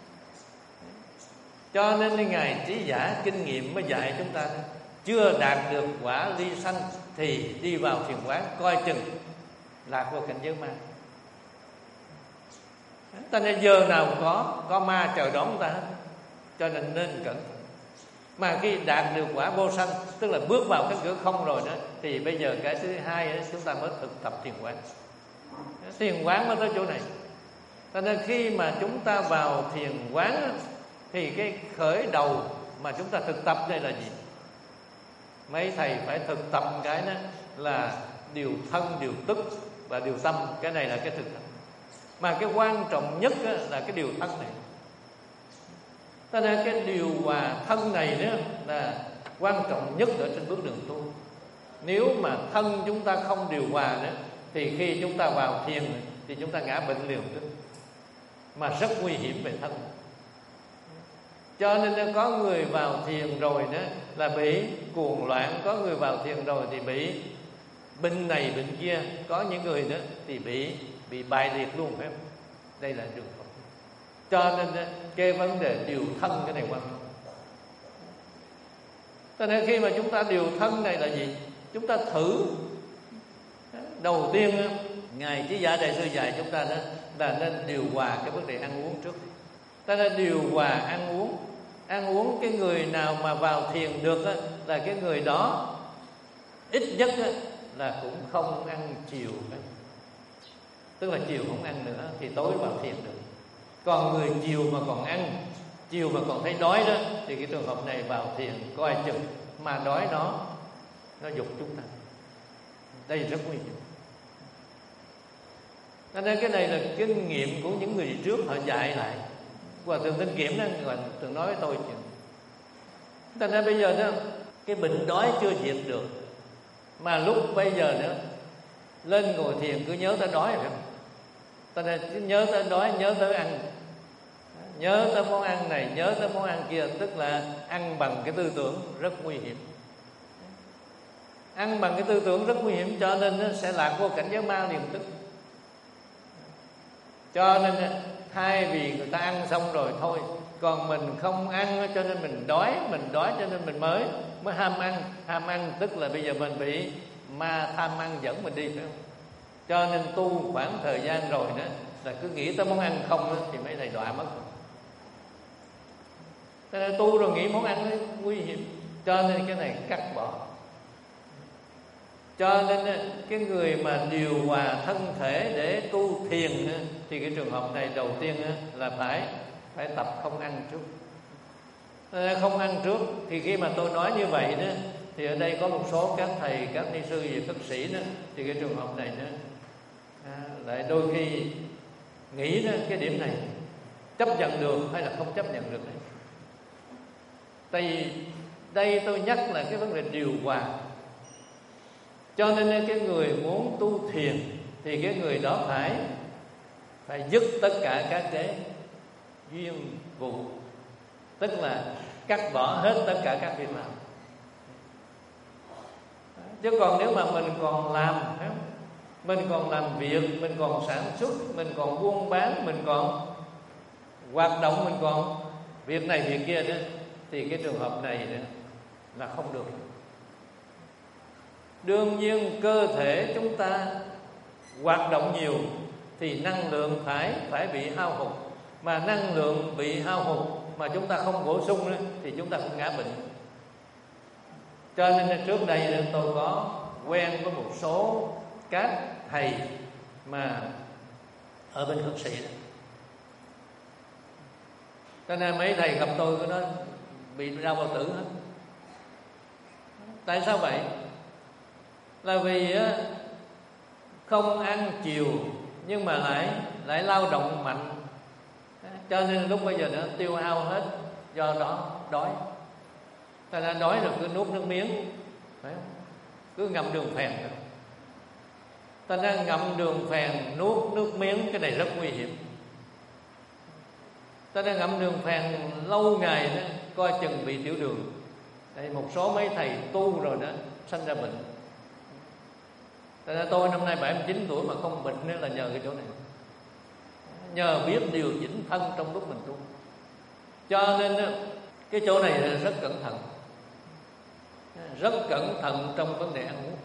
Cho nên Ngài Trí Giả kinh nghiệm mới dạy chúng ta, chưa đạt được quả ly sanh thì đi vào thiền quán coi chừng lạc vào cảnh giới ma. Ta nên giờ nào có có ma chờ đón ta, cho nên nên cẩn thận. Mà khi đạt được quả vô sanh, tức là bước vào cái cửa không rồi đó, thì bây giờ cái thứ hai đó, chúng ta mới thực tập thiền quán. Thiền quán mới tới chỗ này. Cho nên khi mà chúng ta vào thiền quán thì cái khởi đầu mà chúng ta thực tập đây là gì? Mấy thầy phải thực tập cái đó là điều thân, điều tức và điều tâm. Cái này là cái thực tập. Mà cái quan trọng nhất là cái điều thân này. Cho nên cái điều hòa thân này đó là quan trọng nhất ở trên bước đường tu. Nếu mà thân chúng ta không điều hòa đó, thì khi chúng ta vào thiền thì chúng ta ngã bệnh liền tức, mà rất nguy hiểm về thân. Cho nên có người vào thiền rồi đó là bị cuồng loạn, có người vào thiền rồi thì bị bệnh này bệnh kia, có những người đó thì bị bị bại liệt luôn, phải không? Đây là trường hợp. Cho nên cái vấn đề điều thân cái này quan trọng. Cho nên khi mà chúng ta điều thân này là gì? Chúng ta thử. Đầu tiên Ngài Chí Giả Đại Sư dạy chúng ta đó là nên điều hòa cái vấn đề ăn uống trước. Ta nên điều hòa ăn uống. Ăn uống cái người nào mà vào thiền được á, là cái người đó ít nhất á, là cũng không ăn chiều. Tức là chiều không ăn nữa thì tối vào thiền được. Còn người chiều mà còn ăn, chiều mà còn thấy đói đó, thì cái trường hợp này vào thiền coi chừng mà đói nó nó dục chúng ta. Đây rất nguy hiểm. Cho nên cái này là kinh nghiệm của những người trước họ dạy lại. Hòa Thượng Tinh Kiểm đó, Hòa Thượng nói với tôi chuyện. Cho nên bây giờ đó, cái bệnh đói chưa diệt được, mà lúc bây giờ nữa lên ngồi thiền cứ nhớ tới đói, phải không? Cho nên cứ nhớ tới đói, nhớ tới ăn, nhớ tới món ăn này, nhớ tới món ăn kia. Tức là ăn bằng cái tư tưởng rất nguy hiểm. Ăn bằng cái tư tưởng rất nguy hiểm, cho nên nó sẽ lạc vô cảnh giới ma liền tức. Cho nên thay vì người ta ăn xong rồi thôi, còn mình không ăn cho nên mình đói, mình đói cho nên mình mới mới ham ăn. Ham ăn tức là bây giờ mình bị ma tham ăn dẫn mình đi, phải không? Cho nên tu khoảng thời gian rồi đó là cứ nghĩ tới món ăn không đó, thì mấy thầy đọa mất. Cho nên tu rồi nghĩ món ăn nó nguy hiểm, cho nên cái này cắt bỏ. Cho nên cái người mà điều hòa thân thể để tu thiền thì cái trường hợp này đầu tiên là phải phải tập không ăn trước. Không ăn trước thì khi mà tôi nói như vậy đó, thì ở đây có một số các thầy, các ni sư và các sĩ đó, thì cái trường hợp này đó lại đôi khi nghĩ đó, cái điểm này chấp nhận được hay là không chấp nhận được đấy. Tại vì đây tôi nhắc là cái vấn đề điều hòa. Cho nên cái người muốn tu thiền thì cái người đó phải phải dứt tất cả các cái duyên vụ, tức là cắt bỏ hết tất cả các việc làm. Chứ còn nếu mà mình còn làm, mình còn làm việc, mình còn sản xuất, mình còn buôn bán, mình còn hoạt động, mình còn việc này việc kia đó, thì cái trường hợp này đó là không được. Đương nhiên cơ thể chúng ta hoạt động nhiều thì năng lượng phải phải bị hao hụt. Mà năng lượng bị hao hụt mà chúng ta không bổ sung nữa, thì chúng ta cũng ngã bệnh. Cho nên trước đây tôi có quen với một số các thầy mà ở bên Khất Sĩ đó. Cho nên mấy thầy gặp tôi có nói bị đau bao tử hết. Tại sao vậy? Là vì không ăn chiều nhưng mà lại lại lao động mạnh, cho nên lúc bây giờ nó tiêu hao hết, do đó đói. Ta đã đói rồi cứ nuốt nước miếng, phải không? Cứ ngậm đường phèn rồi. Ta đã ngậm đường phèn nuốt nước miếng, cái này rất nguy hiểm. Ta đã ngậm đường phèn lâu ngày đó, coi chừng bị tiểu đường. Đây, một số mấy thầy tu rồi đó sanh ra bệnh. Tại ra tôi năm nay bảy mươi chín tuổi mà không bệnh nữa là nhờ cái chỗ này, nhờ biết điều chỉnh thân trong lúc mình tu. Cho nên cái chỗ này là rất cẩn thận, rất cẩn thận trong vấn đề ăn uống.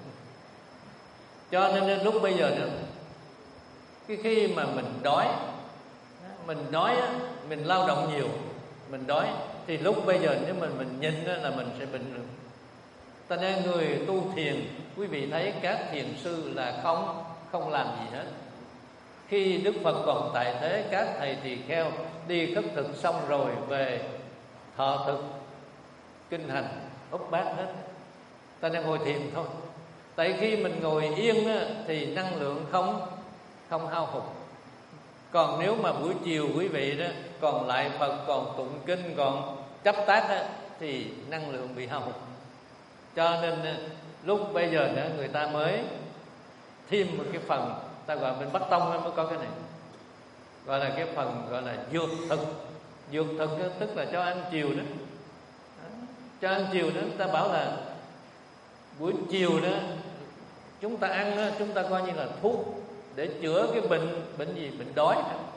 Cho nên lúc bây giờ nữa, cái khi mà mình đói mình đói á, mình lao động nhiều, mình đói, thì lúc bây giờ nếu mình mình nhìn á, là mình sẽ bệnh được. Ta nên người tu thiền, quý vị thấy các thiền sư là không không làm gì hết. Khi Đức Phật còn tại thế, các thầy tỳ kheo đi khất thực xong rồi về thọ thực kinh hành úp bát hết. Ta nên ngồi thiền thôi. Tại khi mình ngồi yên á, thì năng lượng không không hao hụt. Còn nếu mà buổi chiều quý vị đó còn lại Phật, còn tụng kinh, còn chấp tác á, thì năng lượng bị hao hụt. Cho nên lúc bây giờ nữa người ta mới thêm một cái phần, ta gọi bên Bắc Tông mới có cái này, gọi là cái phần gọi là dược thực. Dược thực đó, tức là cho ăn chiều đó. Cho ăn chiều đó, ta bảo là buổi chiều đó chúng ta ăn đó, chúng ta coi như là thuốc để chữa cái bệnh bệnh gì, bệnh đói.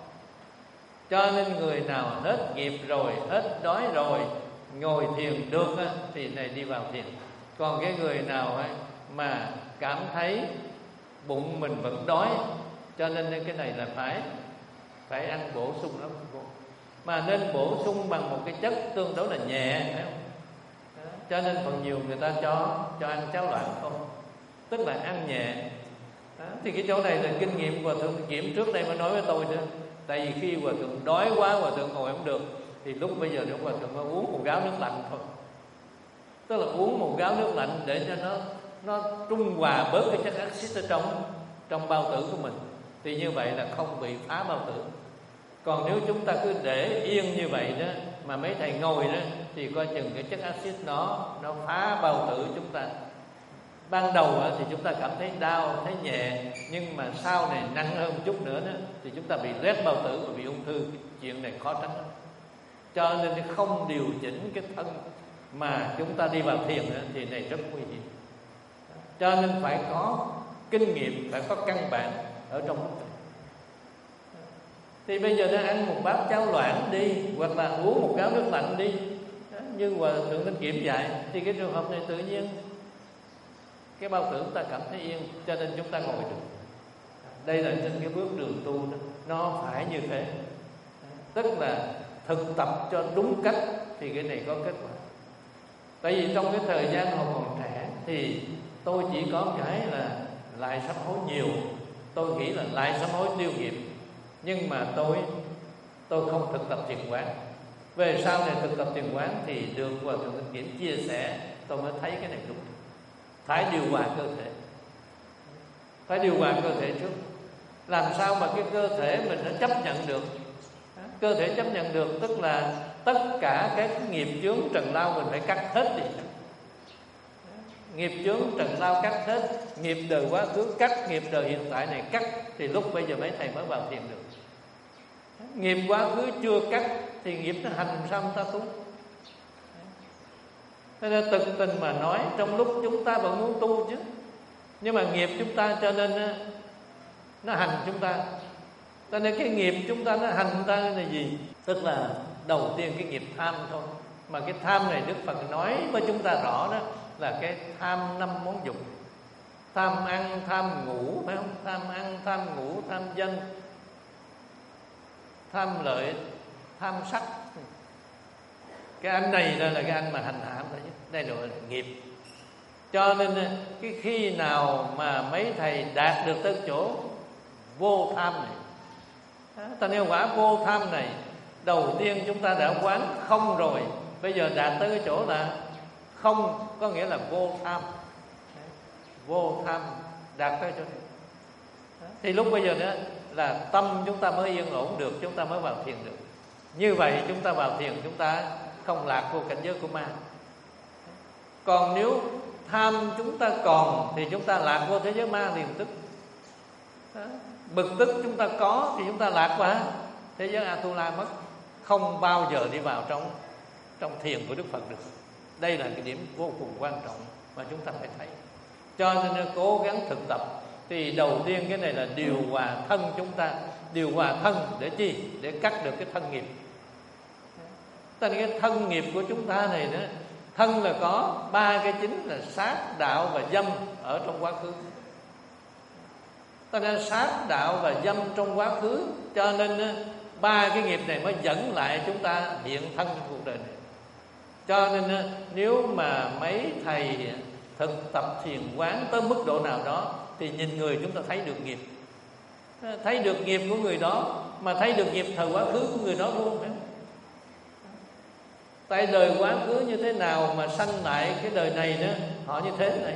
Cho nên người nào hết nghiệp rồi, hết đói rồi, ngồi thiền được á, thì này đi vào thiền. Còn cái người nào ấy mà cảm thấy bụng mình vẫn đói, cho nên cái này là phải phải ăn bổ sung lắm, mà nên bổ sung bằng một cái chất tương đối là nhẹ, phải không? Cho nên phần nhiều người ta cho cho ăn cháo loãng không, tức là ăn nhẹ. Đó. Thì cái chỗ này là kinh nghiệm Hòa Thượng Kiểm trước đây mới nói với tôi nữa. Tại vì khi Hòa Thượng đói quá, Hòa Thượng ngồi không được, thì lúc bây giờ Hòa Thượng mới uống một gáo nước lạnh thôi. Tức là uống một gáo nước lạnh để cho nó nó trung hòa bớt cái chất axit ở trong trong bao tử của mình. Thì như vậy là không bị phá bao tử. Còn nếu chúng ta cứ để yên như vậy đó, mà mấy thầy ngồi đó, thì coi chừng cái chất axit nó nó phá bao tử chúng ta. Ban đầu đó, thì chúng ta cảm thấy đau, thấy nhẹ, nhưng mà sau này nặng hơn một chút nữa đó, thì chúng ta bị loét bao tử và bị ung thư. Chuyện này khó tránh lắm. Cho nên không điều chỉnh cái thân mà chúng ta đi vào thiền đó, thì này rất nguy hiểm. Cho nên phải có kinh nghiệm, phải có căn bản ở trong lúc này. Thì bây giờ nó ăn một bát cháo loãng đi, hoặc là uống một gáo nước lạnh đi, như Hòa Thượng Ninh Kiểm dạy, thì cái trường hợp này tự nhiên cái bao tử ta cảm thấy yên, cho nên chúng ta ngồi được. Đây là trên cái bước đường tu đó, nó phải như thế. Tức là thực tập cho đúng cách thì cái này có kết quả. Tại vì trong cái thời gian hồi còn trẻ thì tôi chỉ có cái là lại sám hối nhiều. Tôi nghĩ là lại sám hối tiêu nghiệp, nhưng mà tôi tôi không thực tập thiền quán. Về sau này thực tập thiền quán thì được Hòa Thượng Ninh Kiểm chia sẻ, tôi mới thấy cái này đúng. Phải điều hòa cơ thể, phải điều hòa cơ thể trước. Làm sao mà cái cơ thể mình nó chấp nhận được? Cơ thể chấp nhận được tức là tất cả các nghiệp chướng trần lao mình phải cắt hết đi. Nghiệp chướng trần lao cắt hết, nghiệp đời quá khứ cắt, nghiệp đời hiện tại này cắt, thì lúc bây giờ mấy thầy mới vào thiền được. Nghiệp quá khứ chưa cắt thì nghiệp nó hành sao ta tu? Thế nên thực tình mà nói, trong lúc chúng ta vẫn muốn tu chứ, nhưng mà nghiệp chúng ta cho nên nó hành chúng ta. Cho nên cái nghiệp chúng ta nó hành chúng ta là gì? Tức là đầu tiên cái nghiệp tham thôi. Mà cái tham này Đức Phật nói với chúng ta rõ đó là cái tham năm món dục. Tham ăn, tham ngủ, phải không? Tham ăn, tham ngủ, tham danh, tham lợi, tham sắc. Cái anh này là cái anh mà hành hạ thôi, đây là nghiệp. Cho nên cái khi nào mà mấy thầy đạt được tới chỗ vô tham này, ta nêu quả vô tham này, đầu tiên chúng ta đã quán không rồi, bây giờ đạt tới cái chỗ là không, có nghĩa là vô tham. Vô tham đạt tới chỗ này, thì lúc bây giờ đó là tâm chúng ta mới yên ổn được, chúng ta mới vào thiền được. Như vậy chúng ta vào thiền, chúng ta không lạc vô cảnh giới của ma. Còn nếu tham chúng ta còn thì chúng ta lạc vô thế giới ma liền tức. Bực tức chúng ta có thì chúng ta lạc vào thế giới Atula mất, không bao giờ đi vào trong trong thiền của Đức Phật được. Đây là cái điểm vô cùng quan trọng mà chúng ta phải thấy. Cho nên cố gắng thực tập. Thì đầu tiên cái này là điều hòa thân chúng ta. Điều hòa thân để chi? Để cắt được cái thân nghiệp. Tại cái thân nghiệp của chúng ta này đó, thân là có ba cái chính là sát, đạo và dâm ở trong quá khứ. Cho nên sát, đạo và dâm trong quá khứ, cho nên ba cái nghiệp này mới dẫn lại chúng ta hiện thân trong cuộc đời này. Cho nên nếu mà mấy thầy thực tập thiền quán tới mức độ nào đó thì nhìn người chúng ta thấy được nghiệp, thấy được nghiệp của người đó, mà thấy được nghiệp thời quá khứ của người đó luôn. Phải không? Tại đời quá khứ như thế nào mà sanh lại cái đời này nữa, họ như thế này.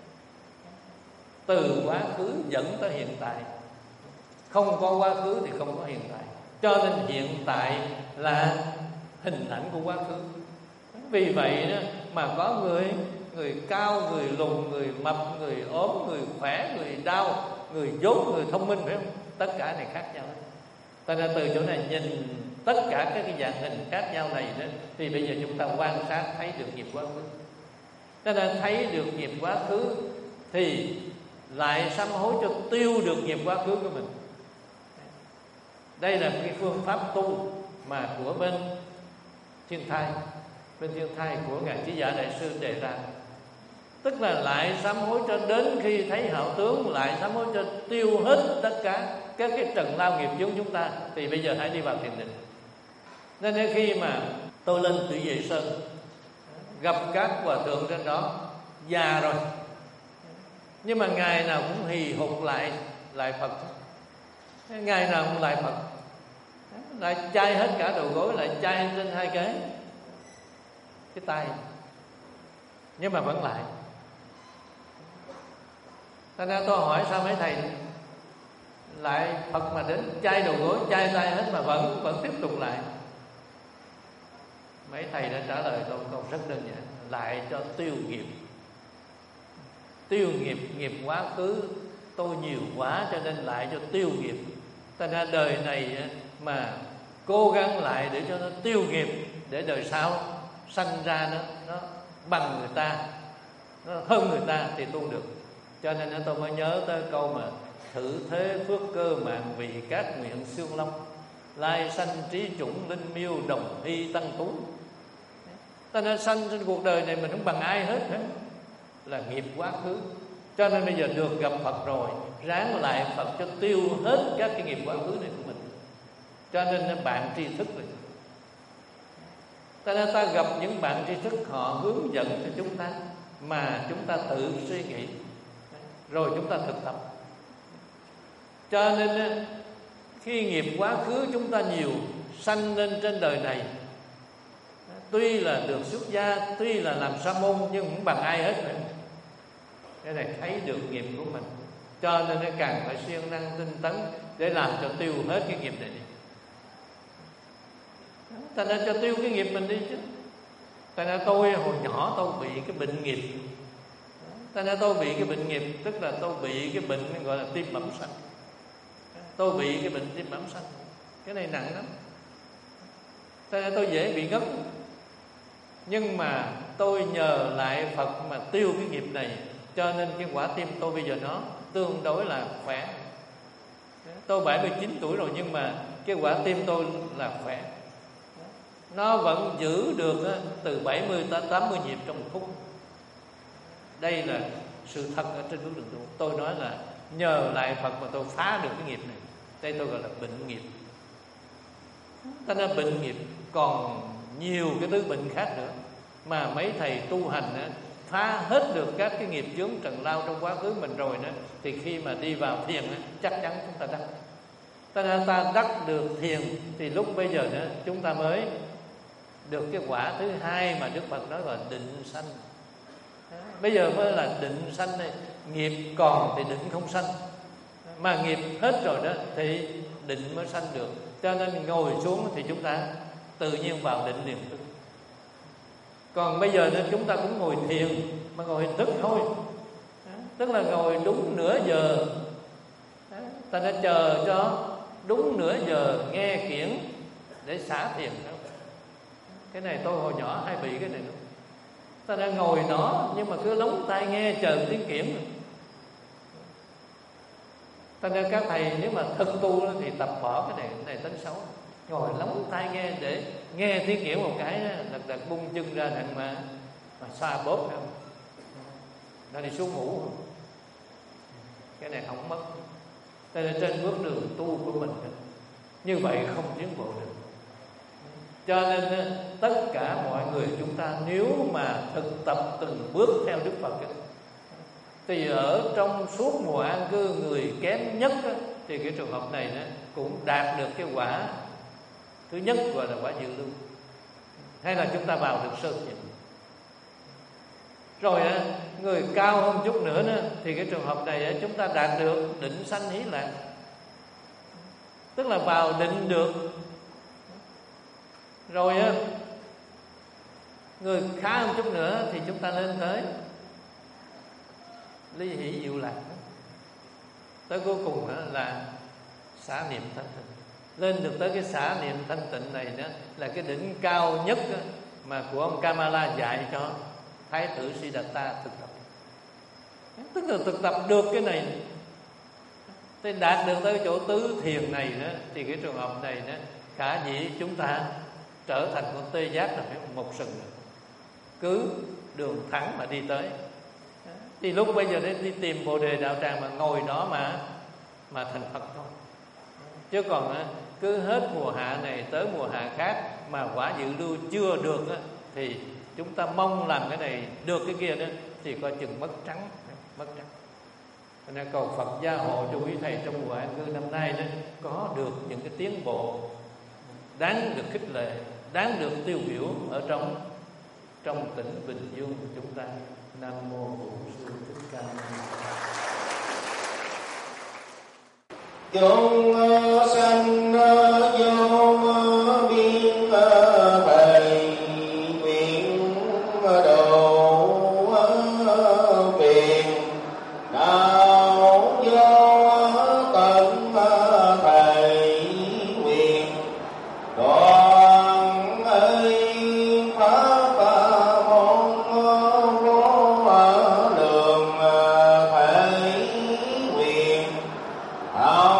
Từ quá khứ dẫn tới hiện tại, không có quá khứ thì không có hiện tại. Cho nên hiện tại là hình ảnh của quá khứ. Vì vậy đó mà có người người cao, người lùn, người mập, người ốm, người khỏe, người đau, người dốt, người thông minh, phải không? Tất cả này khác nhau. Cho nên từ chỗ này nhìn tất cả các cái dạng hình khác nhau này đó, thì bây giờ chúng ta quan sát thấy được nghiệp quá khứ. Cho nên thấy được nghiệp quá khứ thì lại sám hối cho tiêu được nghiệp quá khứ của mình. Đây là cái phương pháp tu mà của bên Thiên Thai, bên Thiên Thai của ngài Trí Giả Đại Sư đề ra. Tức là lại sám hối cho đến khi thấy hảo tướng, lại sám hối cho tiêu hết tất cả các cái trần lao nghiệp chướng chúng ta, thì bây giờ hãy đi vào thiền định. Nên khi mà tôi lên Thủy Vệ Sơn gặp các hòa thượng trên đó già rồi, nhưng mà ngày nào cũng hì hục lại lại Phật, ngày nào cũng lại Phật, lại chai hết cả đầu gối, lại chai trên hai cái cái tay, nhưng mà vẫn lại. Thành ra tôi hỏi sao mấy thầy lại Phật mà đến chai đầu gối, chai tay hết mà vẫn vẫn tiếp tục lại. Mấy thầy đã trả lời tôi câu rất đơn giản: lại cho tiêu nghiệp. Tiêu nghiệp, nghiệp quá khứ tôi nhiều quá cho nên lại cho tiêu nghiệp. Thành ra đời này mà cố gắng lại để cho nó tiêu nghiệp, để đời sau sanh ra nó, nó bằng người ta, nó hơn người ta thì tu được. Cho nên tôi mới nhớ tới câu mà thử thế phước cơ mạng vị các nguyện xương long, lai sanh trí chủng linh miêu đồng hy tăng tú. Ta nên sanh trên cuộc đời này mình không bằng ai hết, hết là nghiệp quá khứ. Cho nên bây giờ được gặp Phật rồi, ráng lại Phật cho tiêu hết các cái nghiệp quá khứ này của mình. Cho nên bạn tri thức rồi, ta nên ta gặp những bạn tri thức, họ hướng dẫn cho chúng ta mà chúng ta tự suy nghĩ rồi chúng ta thực tập. Cho nên khi nghiệp quá khứ chúng ta nhiều, sanh lên trên đời này, tuy là được xuất gia, tuy là làm sa môn, nhưng cũng bằng ai hết nữa. Cái này thấy được nghiệp của mình, cho nên nó càng phải siêng năng tinh tấn để làm cho tiêu hết cái nghiệp này đi. Thành ra cho tiêu cái nghiệp mình đi chứ. Thành ra tôi hồi nhỏ tôi bị cái bệnh nghiệp. Thành ra tôi bị cái bệnh nghiệp, tức là tôi bị cái bệnh gọi là tim bẩm sinh. Tôi bị cái bệnh tim bẩm sinh, cái này nặng lắm. Thành ra tôi dễ bị ngất. Nhưng mà tôi nhờ lại Phật mà tiêu cái nghiệp này, cho nên cái quả tim tôi bây giờ nó tương đối là khỏe. Tôi bảy mươi chín tuổi rồi nhưng mà cái quả tim tôi là khỏe. Nó vẫn giữ được từ bảy mươi tới tám mươi nhịp trong một phút. Đây là sự thật ở trên bước đường tu. Tôi nói là nhờ lại Phật mà tôi phá được cái nghiệp này. Đây tôi gọi là bệnh nghiệp. Ta nói bệnh nghiệp, còn nhiều cái thứ bệnh khác nữa mà mấy thầy tu hành phá hết được các cái nghiệp chướng trần lao trong quá khứ mình rồi đó, thì khi mà đi vào thiền chắc chắn chúng ta đắc. Ta nên ta đắc được thiền thì lúc bây giờ nữa chúng ta mới được cái quả thứ hai mà Đức Phật nói là định sanh. Bây giờ mới là định sanh này, nghiệp còn thì định không sanh, mà nghiệp hết rồi đó thì định mới sanh được. Cho nên ngồi xuống thì chúng ta tự nhiên vào định liền thức. Còn bây giờ nên chúng ta cũng ngồi thiền mà ngồi hình thức thôi, tức là ngồi đúng nửa giờ, ta đã chờ cho đúng nửa giờ nghe kiển để xả thiền. Cái này tôi hồi nhỏ hay bị cái này luôn. Ta đã ngồi đó nhưng mà cứ lóng tai nghe chờ tiếng kiển. Ta nên các thầy nếu mà thực tu thì tập bỏ cái này, cái này tính xấu. Ngồi lóng tai nghe để nghe tiếng kiển một cái lật đật bung chân ra đặng mà mà xoa bóp không, nó đi xuống ngủ. Cái này không mất. Đây là trên bước đường tu của mình. như vậy không tiến bộ được. Cho nên tất cả mọi người chúng ta nếu mà thực tập từng bước theo Đức Phật thì ở trong suốt mùa an cư, người kém nhất thì cái trường hợp này cũng đạt được cái quả thứ nhất, gọi là quả dự lưu, hay là chúng ta vào được sơ thiện. Rồi người cao hơn chút nữa thì cái trường hợp này chúng ta đạt được định sanh hí lạc, tức là vào định được. Rồi người khá hơn chút nữa thì chúng ta lên tới ly hỷ diệu lạc, tới cuối cùng là xả niệm thanh tịnh. Lên được tới cái xả niệm thanh tịnh này đó là cái đỉnh cao nhất mà của ông Kamala dạy cho Thái tử Siddhartha thực tập. Tức là thực tập được cái này, thì đạt được tới chỗ tứ thiền này đó, thì cái trường hợp này đó khả dĩ chúng ta trở thành con tê giác là phải một sừng, cứ đường thẳng mà đi tới. Thì lúc bây giờ đi tìm Bồ Đề Đạo Tràng mà ngồi đó mà mà thành Phật thôi. Chứ còn cứ hết mùa hạ này tới mùa hạ khác mà quả dự lưu chưa được thì chúng ta mong làm cái này được cái kia đó thì coi chừng mất trắng, mất trắng. Nên cầu Phật gia hộ cho quý thầy trong mùa an cư năm nay đó có được những cái tiến bộ đáng được khích lệ, đáng được tiêu biểu ở trong trong tỉnh Bình Dương của chúng ta. Nam mô Bổn Sư Thích Ca Mâu Ni Phật. Chúng sanh vô biên thầy nguyện độ phiền đạo vô tận thầy nguyện đoàn ấy pháp môn vô lượng thầy nguyện đạo